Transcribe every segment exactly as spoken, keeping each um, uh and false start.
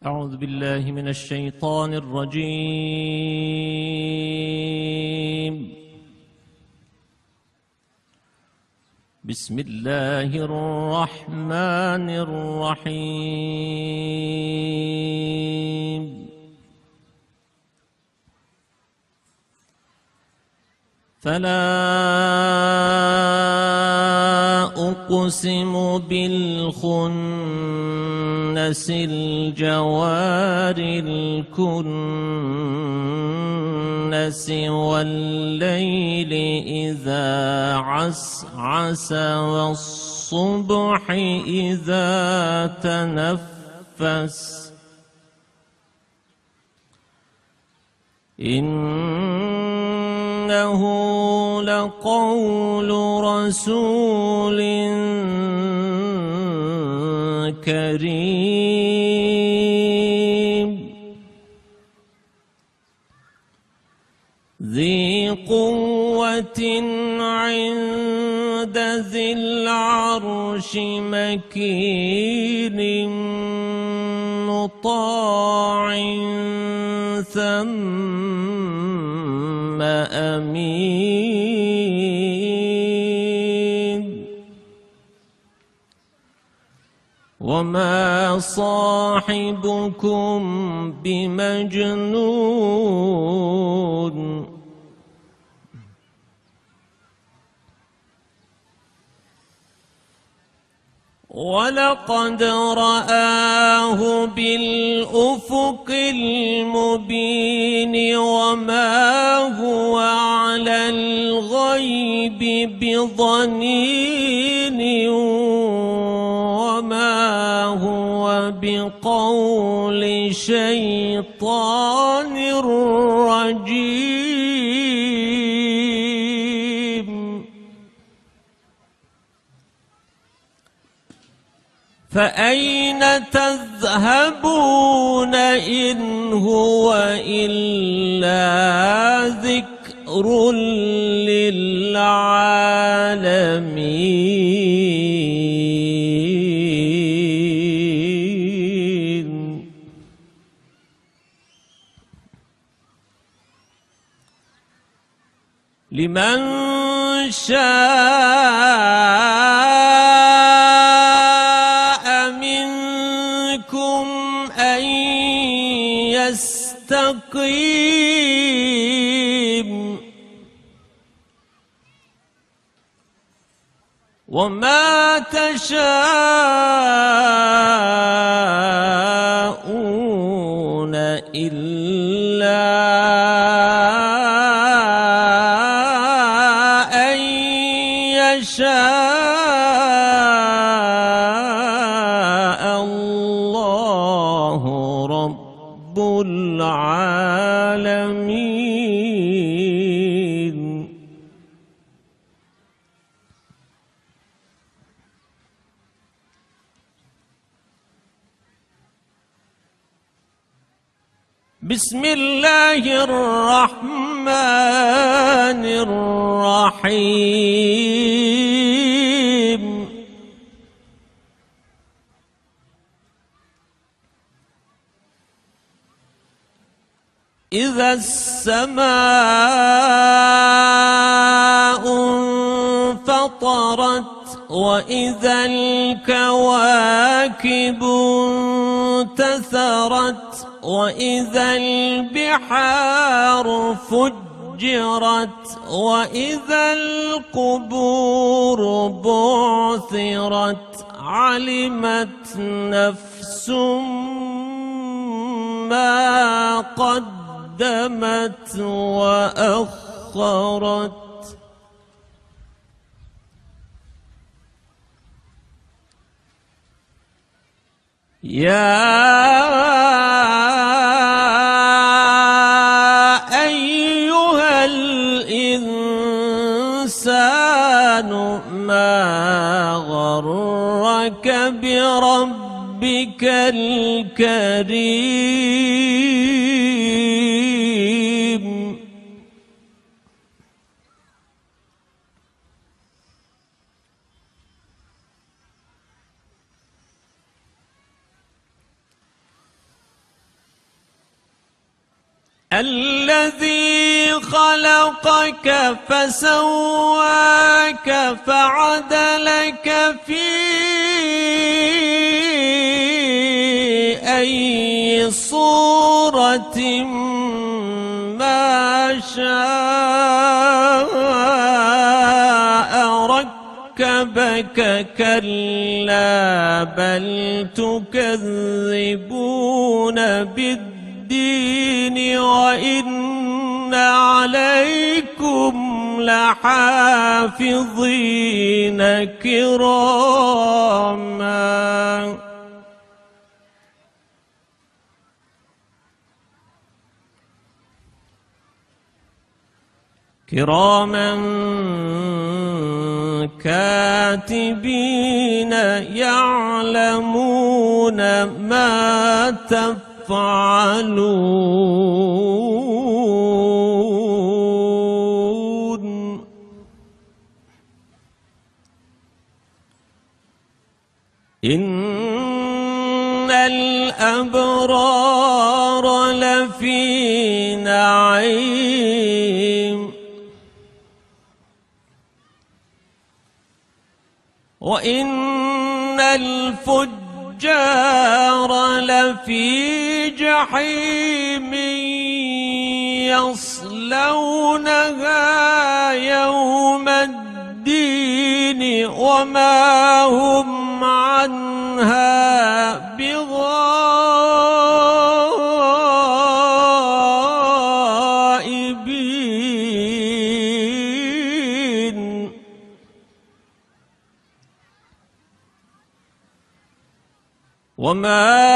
أعوذ بالله من الشيطان الرجيم. بسم الله الرحمن الرحيم. فلا أقسم بالخنس الجوار الكنس والليل إذا عسعس والصبح إذا تنفس إنه لقول رسول كريم ذي قوة عند ذي العرش مكين مطاع ثم أمين وما صاحبكم بمجنون ولقد رآه بالأفق المبين وما هو على الغيب بضنين وما هو بقول شيطان رجيم فأين تذهبون إن هو إلا ذكر للعالمين لمن شاء منكم أن يستقيم وما تشاءون إلا أن يشاء الله رب العالمين بسم الله الرحمن الرحيم إذا السماء انفطرت وإذا الكواكب انتثرت وإذا البحار فجرت وإذا القبور بعثرت علمت نفس ما قدمت وأخرت يا أيها الإنسان ما غرك بربك الكريم الذي خلقك فسواك فعدلك في أي صورة ما شاء ركبك كلا بل تكذبون بالدين وإن عليكم لحافظين كراما كراما كاتبين يعلمون ما تفعلون إن الأبرار لفي نعيم وإن الفجار لفي جحيم يصلونها يوم الدين وما هم عنها بغائبين وما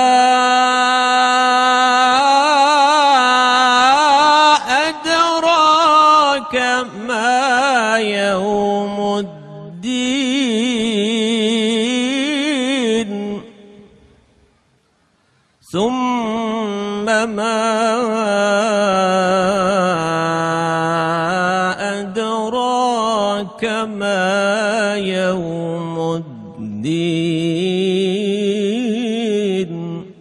أدراك ما يوم الدين ثم ما أدراك ما يوم الدين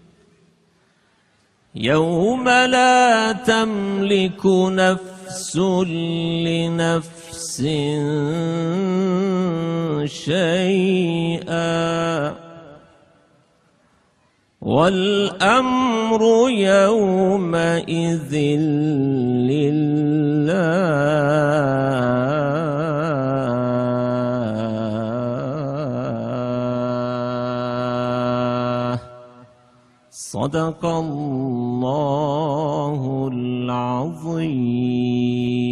يوم لا تملك نفس لنفس شيئا والأمر يومئذ لله صدق الله العظيم.